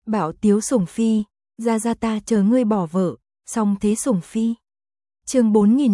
Bảo Tiếu Sủng Phi, ra ta chờ ngươi bỏ vợ, xong thế Sủng Phi. Chương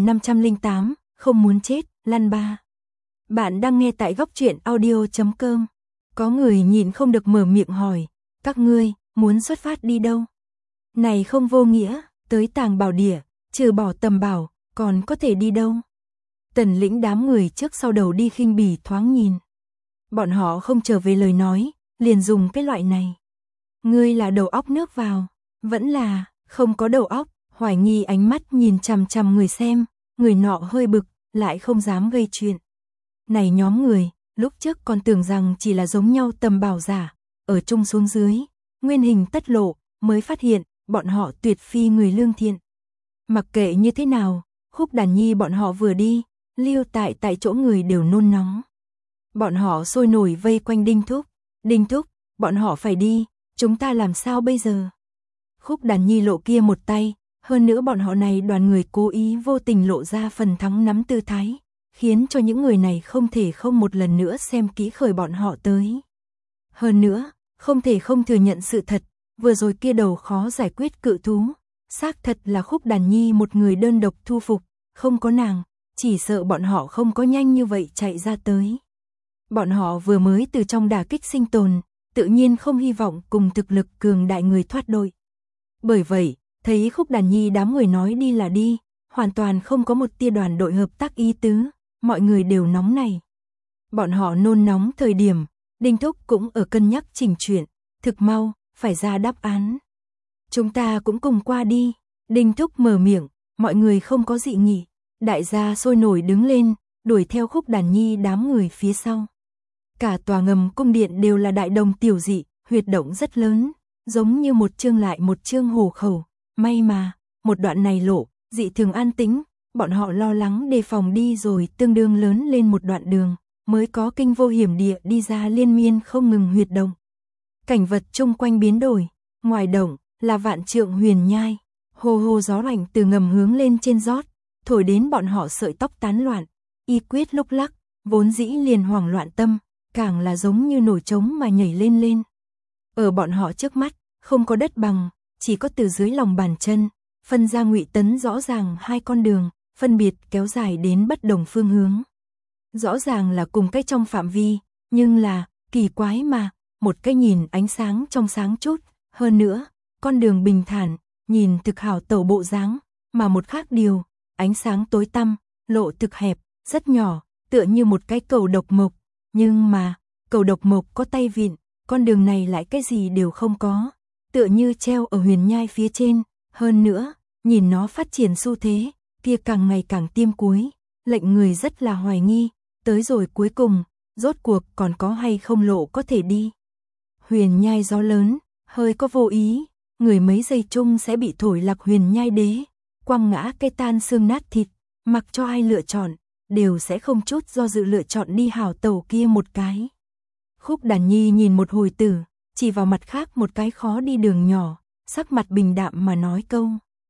4508, không muốn chết, lăn ba. Bạn đang nghe tại góc truyện audio.com. Có người nhìn không được mở miệng hỏi, các ngươi muốn xuất phát đi đâu? Này không vô nghĩa, tới Tàng Bảo Địa, trừ bỏ Tầm Bảo, còn có thể đi đâu? Tần Lĩnh đám người trước sau đầu đi khinh bỉ thoáng nhìn. Bọn họ không trở về lời nói, liền dùng cái loại này. Ngươi là đầu óc nước vào, vẫn là không có đầu óc, hoài nghi ánh mắt nhìn chằm chằm người xem, người nọ hơi bực, lại không dám gây chuyện. Này nhóm người, lúc trước còn tưởng rằng chỉ là giống nhau Tầm Bảo giả, ở chung xuống dưới, nguyên hình tất lộ, mới phát hiện, bọn họ tuyệt phi người lương thiện. Mặc kệ như thế nào, Khúc Đàn Nhi bọn họ vừa đi, lưu tại chỗ người đều nôn nóng. Bọn họ sôi nổi vây quanh Đinh Thúc, bọn họ phải đi, chúng ta làm sao bây giờ? Khúc Đàn Nhi lộ kia một tay, hơn nữa bọn họ này đoàn người cố ý vô tình lộ ra phần thắng nắm tư thái, khiến cho những người này không thể không một lần nữa xem kỹ khởi bọn họ tới. Hơn nữa, không thể không thừa nhận sự thật, vừa rồi kia đầu khó giải quyết cự thú, xác thật là Khúc Đàn Nhi một người đơn độc thu phục, không có nàng, chỉ sợ bọn họ không có nhanh như vậy chạy ra tới. Bọn họ vừa mới từ trong đả kích sinh tồn, tự nhiên không hy vọng cùng thực lực cường đại người thoát đội. Bởi vậy, thấy Khúc Đàn Nhi đám người nói đi là đi, hoàn toàn không có một tia đoàn đội hợp tác ý tứ, mọi người đều nóng này. Bọn họ nôn nóng thời điểm, Đinh Thúc cũng ở cân nhắc chỉnh chuyện, thực mau, phải ra đáp án. Chúng ta cũng cùng qua đi, Đinh Thúc mở miệng, mọi người không có dị nghị, đại gia sôi nổi đứng lên, đuổi theo Khúc Đàn Nhi đám người phía sau. Cả tòa ngầm cung điện đều là đại đồng tiểu dị, huyệt động rất lớn, giống như một chương lại một chương hồ khẩu, may mà, một đoạn này lộ, dị thường an tĩnh, bọn họ lo lắng đề phòng đi rồi tương đương lớn lên một đoạn đường, mới có kinh vô hiểm địa đi ra liên miên không ngừng huyệt động. Cảnh vật chung quanh biến đổi, ngoài động là vạn trượng huyền nhai, hồ hồ gió lạnh từ ngầm hướng lên trên rót, thổi đến bọn họ sợi tóc tán loạn, y quyết lúc lắc, vốn dĩ liền hoảng loạn tâm, càng là giống như nổi trống mà nhảy lên lên. Ở bọn họ trước mắt, không có đất bằng, chỉ có từ dưới lòng bàn chân, phân ra ngụy tấn rõ ràng hai con đường, phân biệt kéo dài đến bất đồng phương hướng. Rõ ràng là cùng cách trong phạm vi, nhưng là, kỳ quái mà, một cái nhìn ánh sáng trong sáng chút, hơn nữa, con đường bình thản, nhìn thực hảo tẩu bộ dáng, mà một khác điều, ánh sáng tối tăm, lộ thực hẹp, rất nhỏ, tựa như một cái cầu độc mộc, nhưng mà, cầu độc mộc có tay vịn, con đường này lại cái gì đều không có, tựa như treo ở huyền nhai phía trên, hơn nữa, nhìn nó phát triển xu thế, kia càng ngày càng tiêm cuối, lệnh người rất là hoài nghi, tới rồi cuối cùng, rốt cuộc còn có hay không lộ có thể đi. Huyền nhai gió lớn, hơi có vô ý, người mấy giây chung sẽ bị thổi lạc huyền nhai đế, quăng ngã cây tan xương nát thịt, mặc cho ai lựa chọn, đều sẽ không chút do dự lựa chọn đi hảo tàu kia một cái. Khúc Đàn Nhi nhìn một hồi tử, chỉ vào mặt khác một cái khó đi đường nhỏ, sắc mặt bình đạm mà nói câu.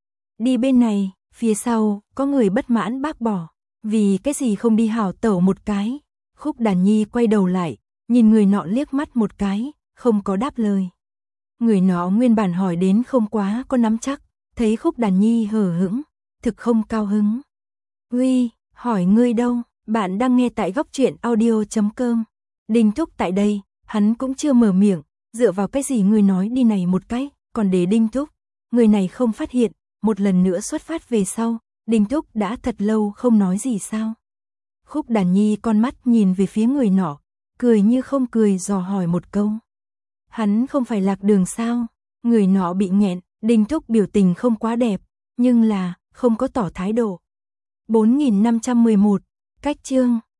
Đi bên này, phía sau, có người bất mãn bác bỏ, vì cái gì không đi hảo tàu một cái. Khúc Đàn Nhi quay đầu lại, nhìn người nọ liếc mắt một cái, không có đáp lời. Người nọ nguyên bản hỏi đến không quá có nắm chắc, thấy Khúc Đàn Nhi hờ hững, thực không cao hứng. Uy, hỏi ngươi đâu, bạn đang nghe tại góc truyện audio.com. Đinh Thúc tại đây, hắn cũng chưa mở miệng, dựa vào cái gì ngươi nói đi này một cái, còn để Đinh Thúc, người này không phát hiện, một lần nữa xuất phát về sau, Đinh Thúc đã thật lâu không nói gì sao. Khúc Đàn Nhi con mắt nhìn về phía người nọ, cười như không cười dò hỏi một câu. Hắn không phải lạc đường sao? Người nọ bị nghẹn, Đinh Thúc biểu tình không quá đẹp, nhưng là, không có tỏ thái độ. 4511, cách chương,